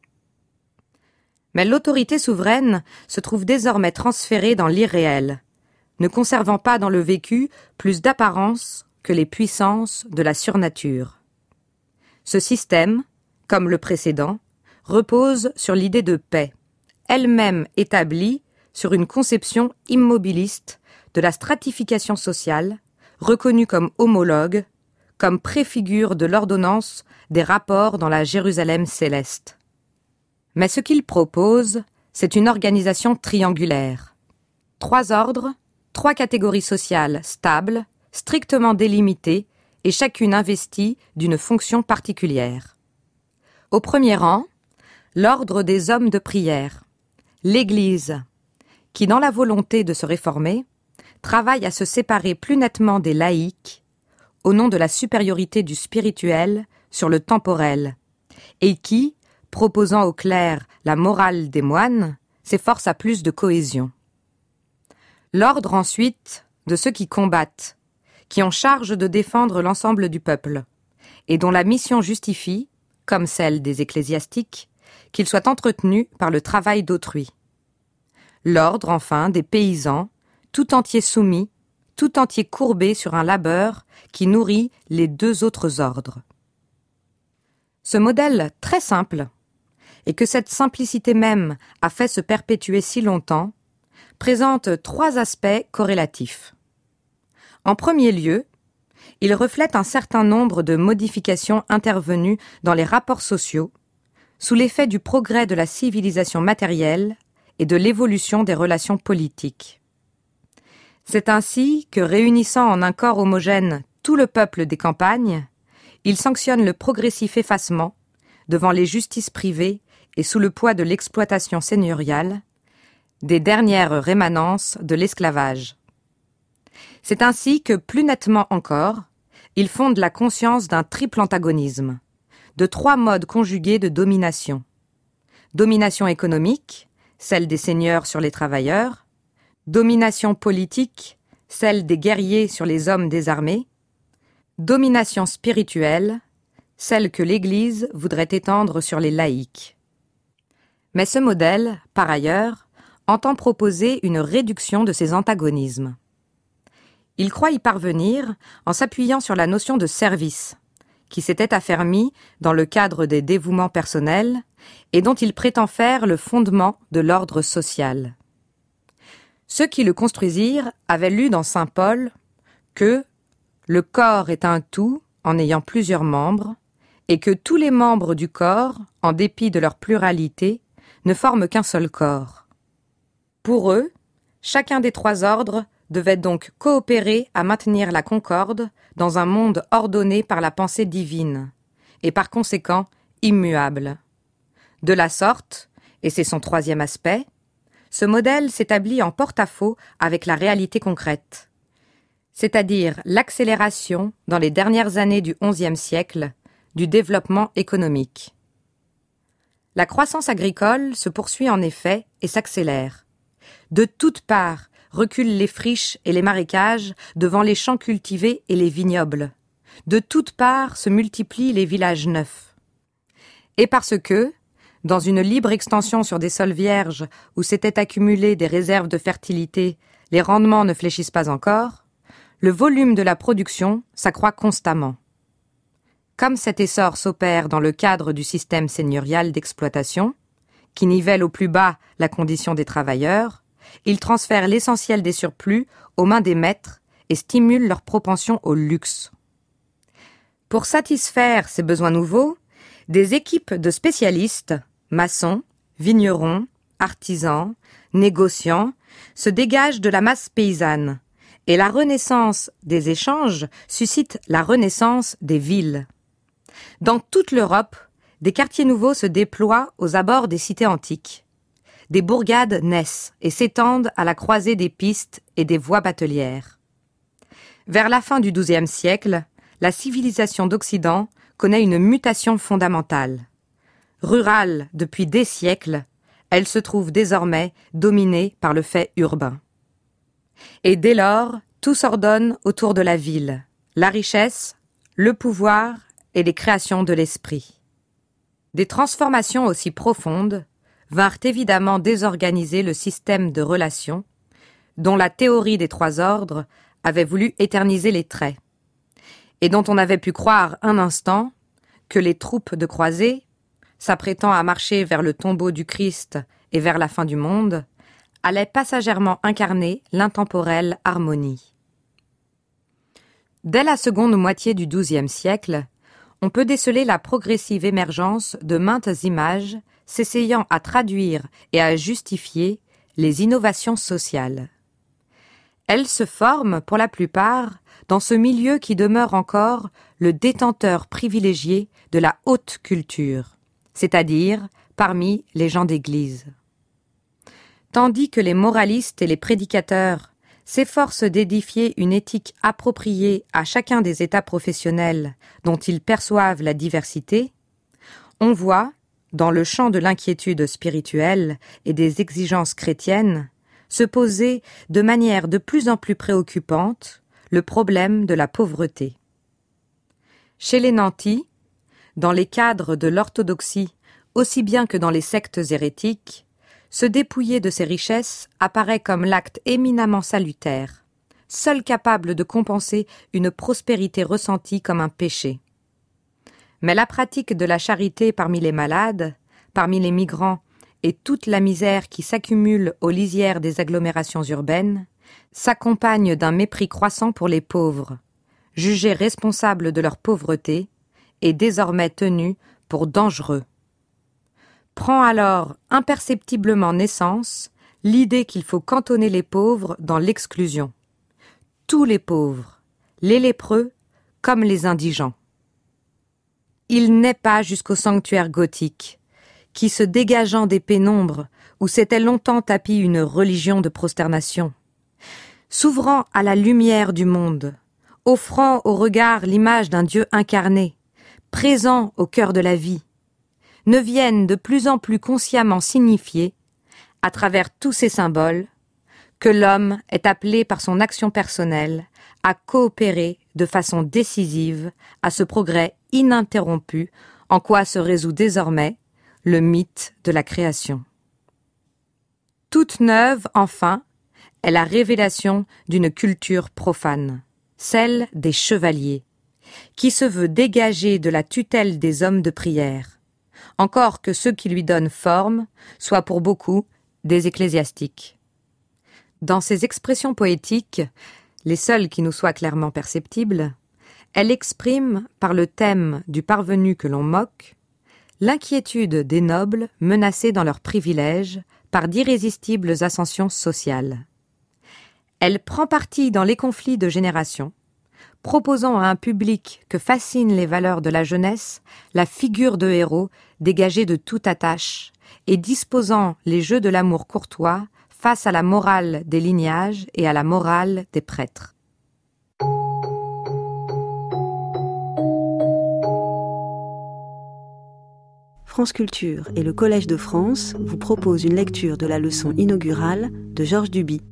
S7: Mais l'autorité souveraine se trouve désormais transférée dans l'irréel, ne conservant pas dans le vécu plus d'apparence que les puissances de la surnature. Ce système, comme le précédent, repose sur l'idée de paix, elle-même établie sur une conception immobiliste de la stratification sociale, reconnue comme homologue, comme préfigure de l'ordonnance des rapports dans la Jérusalem céleste. Mais ce qu'il propose, c'est une organisation triangulaire. 3 ordres, 3 catégories sociales stables, strictement délimitées et chacune investie d'une fonction particulière. Au premier rang, l'ordre des hommes de prière, l'Église, qui, dans la volonté de se réformer, travaille à se séparer plus nettement des laïcs au nom de la supériorité du spirituel sur le temporel, et qui, proposant aux clercs la morale des moines, s'efforce à plus de cohésion. L'ordre ensuite de ceux qui combattent, qui ont charge de défendre l'ensemble du peuple, et dont la mission justifie, comme celle des ecclésiastiques, qu'ils soient entretenus par le travail d'autrui. L'ordre, enfin, des paysans, tout entier soumis, tout entier courbé sur un labeur qui nourrit les 2 autres ordres. Ce modèle très simple, et que cette simplicité même a fait se perpétuer si longtemps, présente 3 aspects corrélatifs. En premier lieu, il reflète un certain nombre de modifications intervenues dans les rapports sociaux, sous l'effet du progrès de la civilisation matérielle et de l'évolution des relations politiques. C'est ainsi que, réunissant en un corps homogène tout le peuple des campagnes, il sanctionne le progressif effacement, devant les justices privées et sous le poids de l'exploitation seigneuriale, des dernières rémanences de l'esclavage. C'est ainsi que, plus nettement encore, il fonde la conscience d'un triple antagonisme, de 3 modes conjugués de domination. Domination économique, celle des seigneurs sur les travailleurs, domination politique, celle des guerriers sur les hommes désarmés, domination spirituelle, celle que l'Église voudrait étendre sur les laïcs. Mais ce modèle, par ailleurs, entend proposer une réduction de ces antagonismes. Il croit y parvenir en s'appuyant sur la notion de service, qui s'était affermie dans le cadre des dévouements personnels et dont il prétend faire le fondement de l'ordre social. Ceux qui le construisirent avaient lu dans saint Paul que « le corps est un tout en ayant plusieurs membres, et que tous les membres du corps, en dépit de leur pluralité, ne forment qu'un seul corps. » Pour eux, chacun des 3 ordres devait donc coopérer à maintenir la concorde dans un monde ordonné par la pensée divine, et par conséquent immuable. De la sorte, et c'est son 3e aspect, ce modèle s'établit en porte-à-faux avec la réalité concrète, c'est-à-dire l'accélération, dans les dernières années du XIe siècle, du développement économique. La croissance agricole se poursuit en effet et s'accélère. De toutes parts reculent les friches et les marécages devant les champs cultivés et les vignobles. De toutes parts se multiplient les villages neufs. Et parce que, dans une libre extension sur des sols vierges où s'étaient accumulées des réserves de fertilité, les rendements ne fléchissent pas encore, le volume de la production s'accroît constamment. Comme cet essor s'opère dans le cadre du système seigneurial d'exploitation, qui nivelle au plus bas la condition des travailleurs, il transfère l'essentiel des surplus aux mains des maîtres et stimule leur propension au luxe. Pour satisfaire ces besoins nouveaux, des équipes de spécialistes, maçons, vignerons, artisans, négociants, se dégagent de la masse paysanne, et la renaissance des échanges suscite la renaissance des villes. Dans toute l'Europe, des quartiers nouveaux se déploient aux abords des cités antiques. Des bourgades naissent et s'étendent à la croisée des pistes et des voies batelières. Vers la fin du XIIe siècle, la civilisation d'Occident connaît une mutation fondamentale. Rurale depuis des siècles, elle se trouve désormais dominée par le fait urbain. Et dès lors, tout s'ordonne autour de la ville, la richesse, le pouvoir et les créations de l'esprit. Des transformations aussi profondes vinrent évidemment désorganiser le système de relations dont la théorie des 3 ordres avait voulu éterniser les traits, et dont on avait pu croire un instant que les troupes de croisés, s'apprêtant à marcher vers le tombeau du Christ et vers la fin du monde, allaient passagèrement incarner l'intemporelle harmonie. Dès la seconde moitié du XIIe siècle, on peut déceler la progressive émergence de maintes images s'essayant à traduire et à justifier les innovations sociales. Elles se forment, pour la plupart, dans ce milieu qui demeure encore le détenteur privilégié de la haute culture, c'est-à-dire parmi les gens d'église. Tandis que les moralistes et les prédicateurs s'efforcent d'édifier une éthique appropriée à chacun des états professionnels dont ils perçoivent la diversité, on voit, dans le champ de l'inquiétude spirituelle et des exigences chrétiennes, se poser de manière de plus en plus préoccupante le problème de la pauvreté. Chez les nantis, dans les cadres de l'orthodoxie aussi bien que dans les sectes hérétiques, se dépouiller de ses richesses apparaît comme l'acte éminemment salutaire, seul capable de compenser une prospérité ressentie comme un péché. Mais la pratique de la charité parmi les malades, parmi les migrants et toute la misère qui s'accumule aux lisières des agglomérations urbaines, s'accompagne d'un mépris croissant pour les pauvres, jugés responsables de leur pauvreté et désormais tenus pour dangereux. Prend alors imperceptiblement naissance l'idée qu'il faut cantonner les pauvres dans l'exclusion. Tous les pauvres, les lépreux comme les indigents. Il n'est pas jusqu'au sanctuaire gothique, qui, se dégageant des pénombres où s'était longtemps tapie une religion de prosternation, s'ouvrant à la lumière du monde, offrant au regard l'image d'un Dieu incarné, présent au cœur de la vie, ne viennent de plus en plus consciemment signifier, à travers tous ces symboles, que l'homme est appelé par son action personnelle à coopérer de façon décisive à ce progrès ininterrompu en quoi se résout désormais le mythe de la création. Toute neuve, enfin, est la révélation d'une culture profane, celle des chevaliers, qui se veut dégager de la tutelle des hommes de prière, encore que ceux qui lui donnent forme soient pour beaucoup des ecclésiastiques. Dans ces expressions poétiques, les seules qui nous soient clairement perceptibles, elle exprime, par le thème du parvenu que l'on moque, l'inquiétude des nobles menacés dans leurs privilèges par d'irrésistibles ascensions sociales. Elle prend parti dans les conflits de génération, proposant à un public que fascinent les valeurs de la jeunesse la figure de héros dégagé de toute attache et disposant les jeux de l'amour courtois face à la morale des lignages et à la morale des prêtres.
S8: France Culture et le Collège de France vous proposent une lecture de la leçon inaugurale de Georges Duby.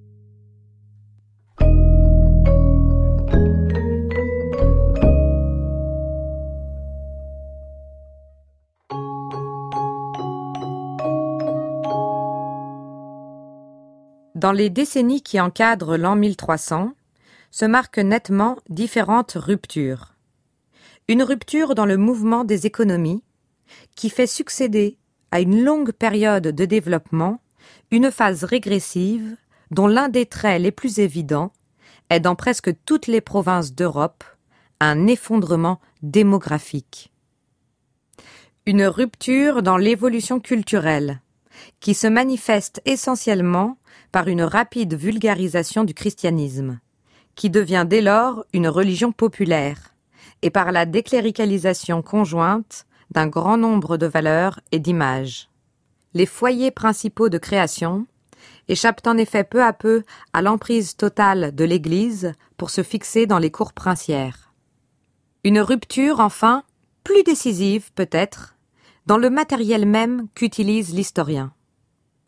S7: Dans les décennies qui encadrent l'an 1300, se marquent nettement différentes ruptures. Une rupture dans le mouvement des économies, qui fait succéder à une longue période de développement une phase régressive dont l'un des traits les plus évidents est dans presque toutes les provinces d'Europe un effondrement démographique. Une rupture dans l'évolution culturelle qui se manifeste essentiellement par une rapide vulgarisation du christianisme, qui devient dès lors une religion populaire, et par la décléricalisation conjointe d'un grand nombre de valeurs et d'images. Les foyers principaux de création échappent en effet peu à peu à l'emprise totale de l'Église pour se fixer dans les cours princières. Une rupture, enfin, plus décisive peut-être, dans le matériel même qu'utilise l'historien.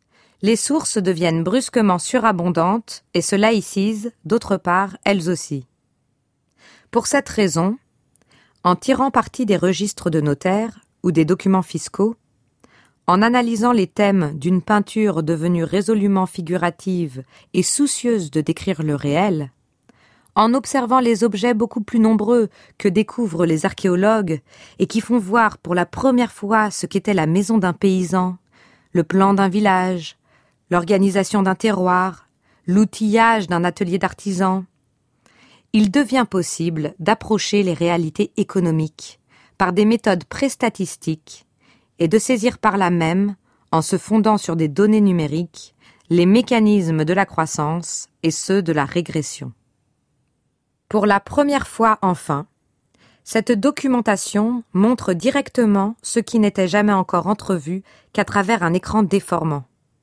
S7: les sources deviennent brusquement surabondantes et se laïcisent, d'autre part, elles aussi. Pour cette raison, en tirant parti des registres de notaires ou des documents fiscaux, en analysant les thèmes d'une peinture devenue résolument figurative et soucieuse de décrire le réel, en observant les objets beaucoup plus nombreux que découvrent les archéologues et qui font voir pour la première fois ce qu'était la maison d'un paysan, le plan d'un village, l'organisation d'un terroir, l'outillage d'un atelier d'artisan, il devient possible d'approcher les réalités économiques par des méthodes pré-statistiques et de saisir par là même, en se fondant sur des données numériques, les mécanismes de la croissance et ceux de la régression. Pour la première fois enfin, cette documentation montre directement ce qui n'était jamais encore entrevu qu'à travers un écran déformant.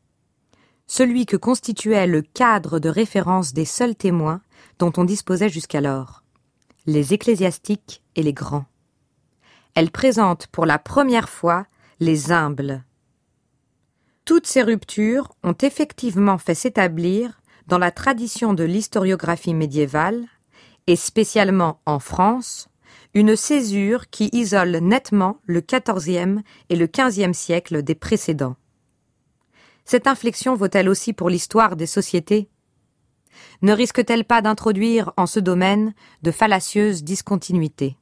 S7: Celui que constituait le cadre de référence des seuls témoins dont on disposait jusqu'alors, les ecclésiastiques et les grands. Elle présente pour la première fois les humbles. Toutes ces ruptures ont effectivement fait s'établir, dans la tradition de l'historiographie médiévale, et spécialement en France, une césure qui isole nettement le XIVe et le XVe siècle des précédents. Cette inflexion vaut-elle aussi pour l'histoire des sociétés? Ne risque-t-elle pas d'introduire en ce domaine de fallacieuses discontinuités?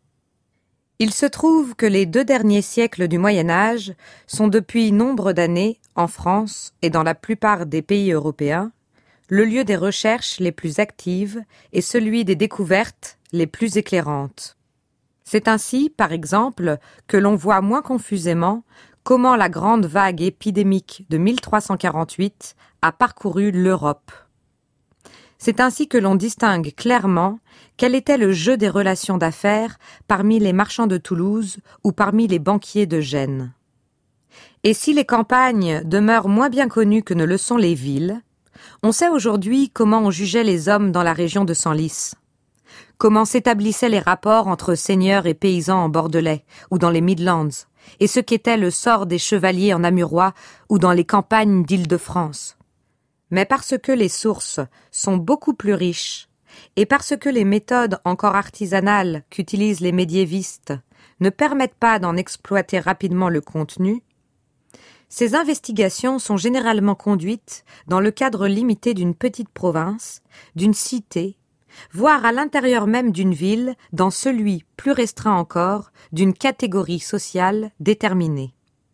S7: Il se trouve que les 2 derniers siècles du Moyen-Âge sont depuis nombre d'années, en France et dans la plupart des pays européens, le lieu des recherches les plus actives et celui des découvertes les plus éclairantes. C'est ainsi, par exemple, que l'on voit moins confusément comment la grande vague épidémique de 1348 a parcouru l'Europe. C'est ainsi que l'on distingue clairement quel était le jeu des relations d'affaires parmi les marchands de Toulouse ou parmi les banquiers de Gênes. Et si les campagnes demeurent moins bien connues que ne le sont les villes, on sait aujourd'hui comment on jugeait les hommes dans la région de Senlis, comment s'établissaient les rapports entre seigneurs et paysans en Bordelais ou dans les Midlands, et ce qu'était le sort des chevaliers en Namurois ou dans les campagnes d'Île-de-France. Mais parce que les sources sont beaucoup plus riches, et parce que les méthodes encore artisanales qu'utilisent les médiévistes ne permettent pas d'en exploiter rapidement le contenu, ces investigations sont généralement conduites dans le cadre limité d'une petite province, d'une cité, voire à l'intérieur même d'une ville, dans celui, plus restreint encore, d'une catégorie sociale déterminée.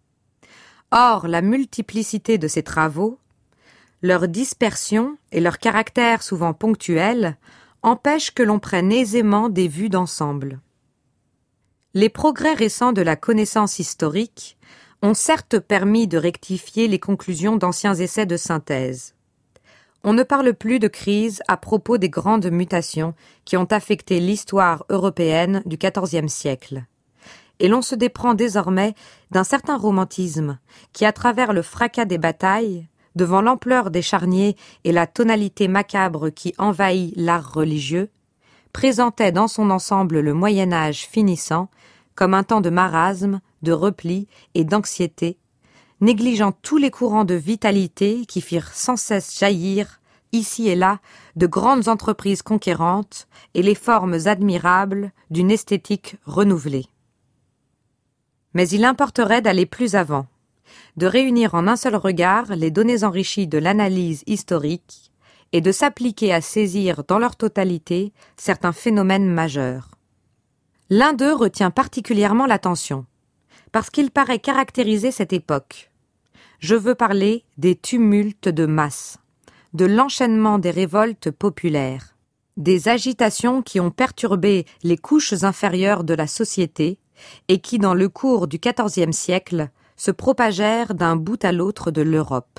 S7: Or, la multiplicité de ces travaux, leur dispersion et leur caractère souvent ponctuel empêchent que l'on prenne aisément des vues d'ensemble. Les progrès récents de la connaissance historique ont certes permis de rectifier les conclusions d'anciens essais de synthèse. On ne parle plus de crise à propos des grandes mutations qui ont affecté l'histoire européenne du XIVe siècle. Et l'on se déprend désormais d'un certain romantisme qui, à travers le fracas des batailles, devant l'ampleur des charniers et la tonalité macabre qui envahit l'art religieux, présentait dans son ensemble le Moyen-Âge finissant comme un temps de marasme, de repli et d'anxiété, négligeant tous les courants de vitalité qui firent sans cesse jaillir, ici et là, de grandes entreprises conquérantes et les formes admirables d'une esthétique renouvelée. Mais il importerait d'aller plus avant, de réunir en un seul regard les données enrichies de l'analyse historique et de s'appliquer à saisir dans leur totalité certains phénomènes majeurs. L'un d'eux retient particulièrement l'attention, parce qu'il paraît caractériser cette époque. Je veux parler des tumultes de masse, de l'enchaînement des révoltes populaires, des agitations qui ont perturbé les couches inférieures de la société et qui, dans le cours du XIVe siècle, se propagèrent d'un bout à l'autre de l'Europe.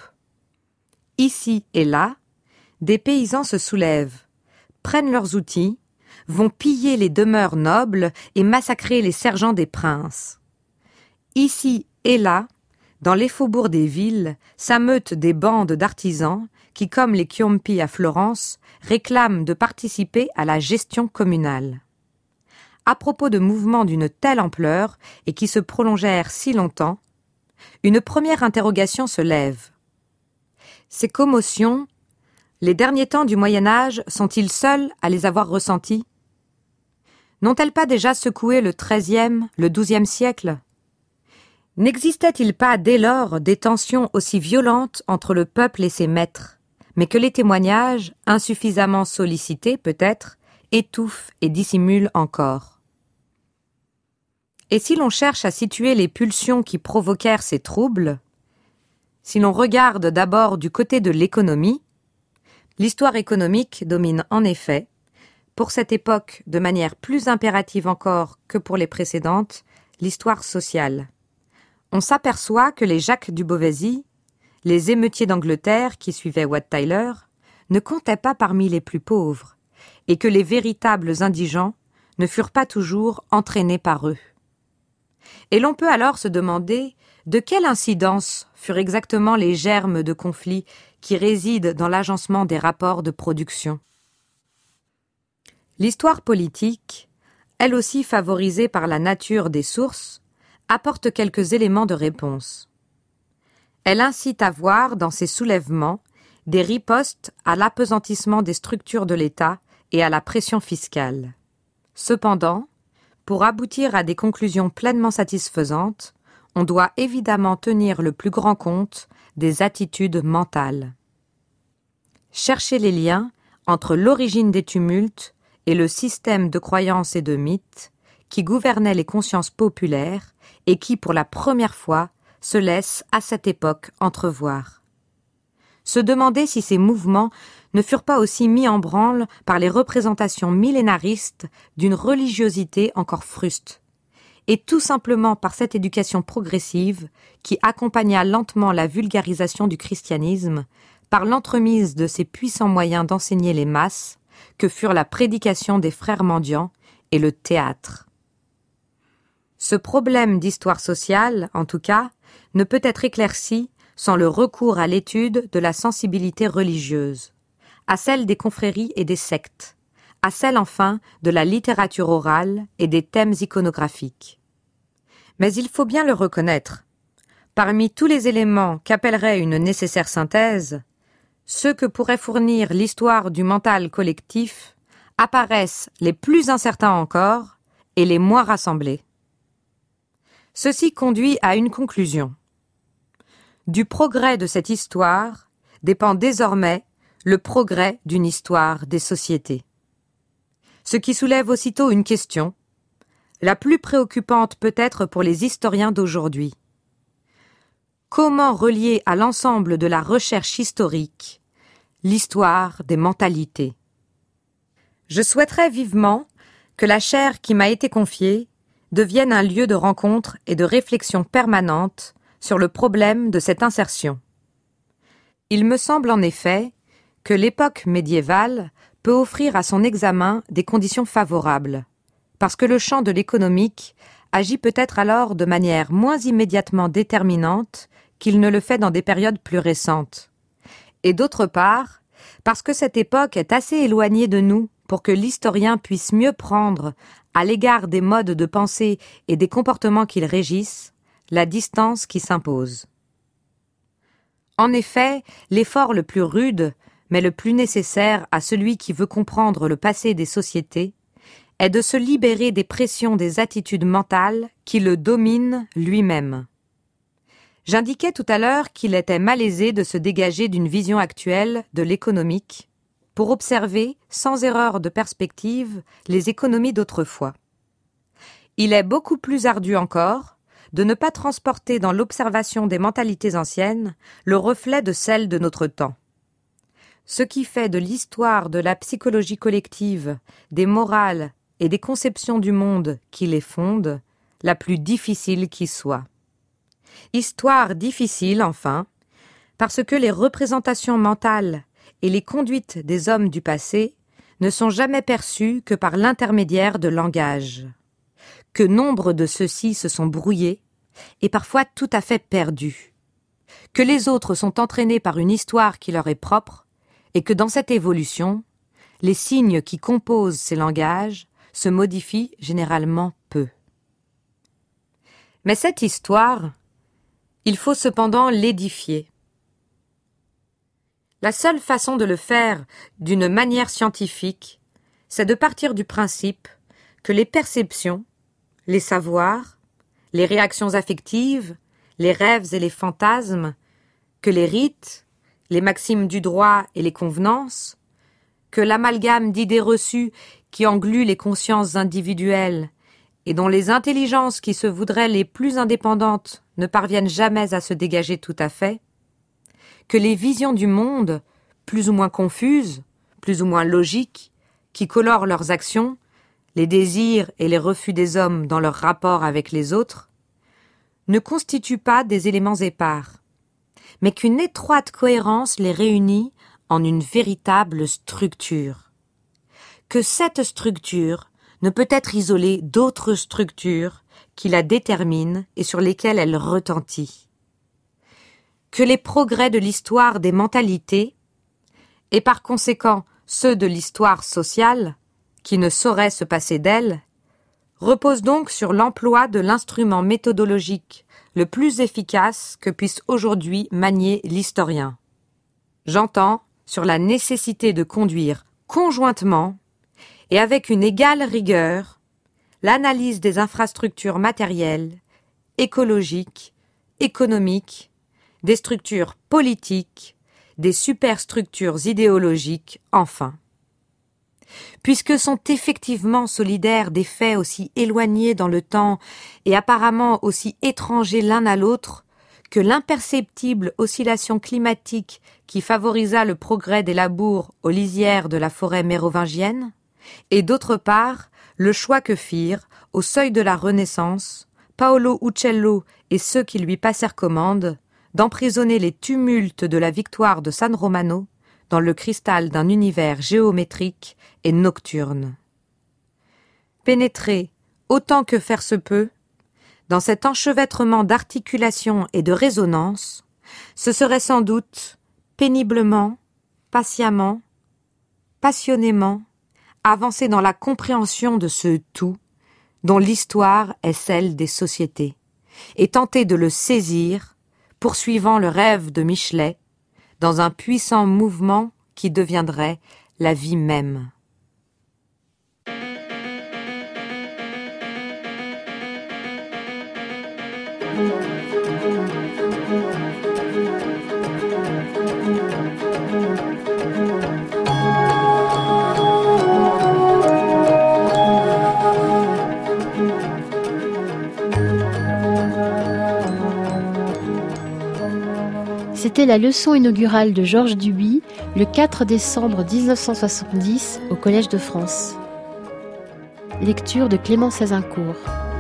S7: Ici et là, des paysans se soulèvent, prennent leurs outils, vont piller les demeures nobles et massacrer les sergents des princes. Ici et là, dans les faubourgs des villes, s'ameutent des bandes d'artisans qui, comme les Chiompi à Florence, réclament de participer à la gestion communale. À propos de mouvements d'une telle ampleur et qui se prolongèrent si longtemps, une première interrogation se lève. Ces commotions, les derniers temps du Moyen-Âge sont-ils seuls à les avoir ressentis? N'ont-elles pas déjà secoué le XIIIe, le XIIe siècle? N'existait-il pas dès lors des tensions aussi violentes entre le peuple et ses maîtres, mais que les témoignages, insuffisamment sollicités peut-être, étouffent et dissimulent encore? Et si l'on cherche à situer les pulsions qui provoquèrent ces troubles, si l'on regarde d'abord du côté de l'économie, l'histoire économique domine en effet, pour cette époque de manière plus impérative encore que pour les précédentes, l'histoire sociale. On s'aperçoit que les Jacques du Beauvaisis, les émeutiers d'Angleterre qui suivaient Wat Tyler, ne comptaient pas parmi les plus pauvres, et que les véritables indigents ne furent pas toujours entraînés par eux. Et l'on peut alors se demander de quelle incidence furent exactement les germes de conflits qui résident dans l'agencement des rapports de production. L'histoire politique, elle aussi favorisée par la nature des sources, apporte quelques éléments de réponse. Elle incite à voir dans ces soulèvements des ripostes à l'apesantissement des structures de l'État et à la pression fiscale. Cependant, pour aboutir à des conclusions pleinement satisfaisantes, on doit évidemment tenir le plus grand compte des attitudes mentales. Chercher les liens entre l'origine des tumultes et le système de croyances et de mythes qui gouvernait les consciences populaires et qui, pour la première fois, se laissent à cette époque entrevoir. Se demander si ces mouvements ne furent pas aussi mis en branle par les représentations millénaristes d'une religiosité encore fruste, et tout simplement par cette éducation progressive qui accompagna lentement la vulgarisation du christianisme par l'entremise de ces puissants moyens d'enseigner les masses que furent la prédication des frères mendiants et le théâtre. Ce problème d'histoire sociale, en tout cas, ne peut être éclairci sans le recours à l'étude de la sensibilité religieuse, à celle des confréries et des sectes, à celle enfin de la littérature orale et des thèmes iconographiques. Mais il faut bien le reconnaître, parmi tous les éléments qu'appellerait une nécessaire synthèse, ceux que pourrait fournir l'histoire du mental collectif apparaissent les plus incertains encore et les moins rassemblés. Ceci conduit à une conclusion. Du progrès de cette histoire dépend désormais le progrès d'une histoire des sociétés. Ce qui soulève aussitôt une question, la plus préoccupante peut-être pour les historiens d'aujourd'hui. Comment relier à l'ensemble de la recherche historique l'histoire des mentalités? Je souhaiterais vivement que la chaire qui m'a été confiée devienne un lieu de rencontre et de réflexion permanente sur le problème de cette insertion. Il me semble en effet que l'époque médiévale peut offrir à son examen des conditions favorables, parce que le champ de l'économique agit peut-être alors de manière moins immédiatement déterminante qu'il ne le fait dans des périodes plus récentes. Et d'autre part, parce que cette époque est assez éloignée de nous pour que l'historien puisse mieux prendre, à l'égard des modes de pensée et des comportements qu'ils régissent, la distance qui s'impose. En effet, l'effort le plus rude, mais le plus nécessaire à celui qui veut comprendre le passé des sociétés, est de se libérer des pressions des attitudes mentales qui le dominent lui-même. J'indiquais tout à l'heure qu'il était malaisé de se dégager d'une vision actuelle de l'économique pour observer, sans erreur de perspective, les économies d'autrefois. Il est beaucoup plus ardu encore de ne pas transporter dans l'observation des mentalités anciennes le reflet de celles de notre temps. Ce qui fait de l'histoire de la psychologie collective, des morales et des conceptions du monde qui les fondent, la plus difficile qui soit. Histoire difficile, enfin, parce que les représentations mentales et les conduites des hommes du passé ne sont jamais perçues que par l'intermédiaire de langage, que nombre de ceux-ci se sont brouillés et parfois tout à fait perdus, que les autres sont entraînés par une histoire qui leur est propre et que dans cette évolution, les signes qui composent ces langages se modifient généralement peu. Mais cette histoire, il faut cependant l'édifier. La seule façon de le faire d'une manière scientifique, c'est de partir du principe que les perceptions, les savoirs, les réactions affectives, les rêves et les fantasmes, que les rites, les maximes du droit et les convenances, que l'amalgame d'idées reçues qui englue les consciences individuelles et dont les intelligences qui se voudraient les plus indépendantes ne parviennent jamais à se dégager tout à fait, que les visions du monde, plus ou moins confuses, plus ou moins logiques, qui colorent leurs actions, les désirs et les refus des hommes dans leur rapport avec les autres, ne constituent pas des éléments épars, mais qu'une étroite cohérence les réunit en une véritable structure. Que cette structure ne peut être isolée d'autres structures qui la déterminent et sur lesquelles elle retentit. Que les progrès de l'histoire des mentalités, et par conséquent ceux de l'histoire sociale, qui ne sauraient se passer d'elle, reposent donc sur l'emploi de l'instrument méthodologique le plus efficace que puisse aujourd'hui manier l'historien. J'entends sur la nécessité de conduire conjointement et avec une égale rigueur l'analyse des infrastructures matérielles, écologiques, économiques, des structures politiques, des superstructures idéologiques, enfin. Puisque sont effectivement solidaires des faits aussi éloignés dans le temps et apparemment aussi étrangers l'un à l'autre que l'imperceptible oscillation climatique qui favorisa le progrès des labours aux lisières de la forêt mérovingienne, et d'autre part le choix que firent, au seuil de la Renaissance, Paolo Uccello et ceux qui lui passèrent commande, d'emprisonner les tumultes de la victoire de San Romano dans le cristal d'un univers géométrique et nocturne. Pénétrer, autant que faire se peut, dans cet enchevêtrement d'articulation et de résonance, ce serait sans doute péniblement, patiemment, passionnément, avancer dans la compréhension de ce tout dont l'histoire est celle des sociétés, et tenter de le saisir, poursuivant le rêve de Michelet, dans un puissant mouvement qui deviendrait la vie même.
S4: C'était la leçon inaugurale de Georges Duby le 4 décembre 1970 au Collège de France. Lecture de Clémence Azincourt.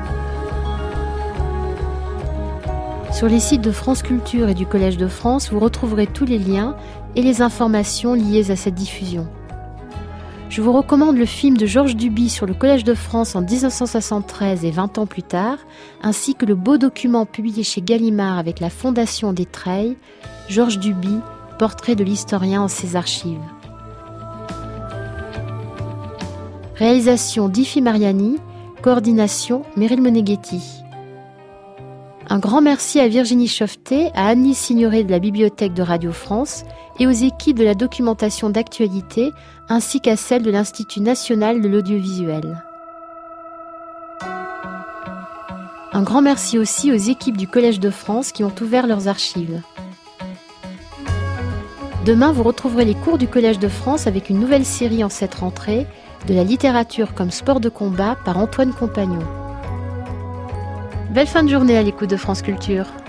S4: Sur les sites de France Culture et du Collège de France, vous retrouverez tous les liens et les informations liées à cette diffusion. Je vous recommande le film de Georges Duby sur le Collège de France en 1973 et 20 ans plus tard, ainsi que le beau document publié chez Gallimard avec la Fondation des Treilles, Georges Duby, portrait de l'historien en ses archives. Réalisation Diffie Mariani, coordination Meryl Moneghetti. Un grand merci à Virginie Chauveté, à Annie Signoret de la Bibliothèque de Radio France et aux équipes de la documentation d'actualité ainsi qu'à celles de l'Institut national de l'audiovisuel. Un grand merci aussi aux équipes du Collège de France qui ont ouvert leurs archives. Demain, vous retrouverez les cours du Collège de France avec une nouvelle série en cette rentrée, de la littérature comme sport de combat par Antoine Compagnon. Belle fin de journée à l'écoute de France Culture.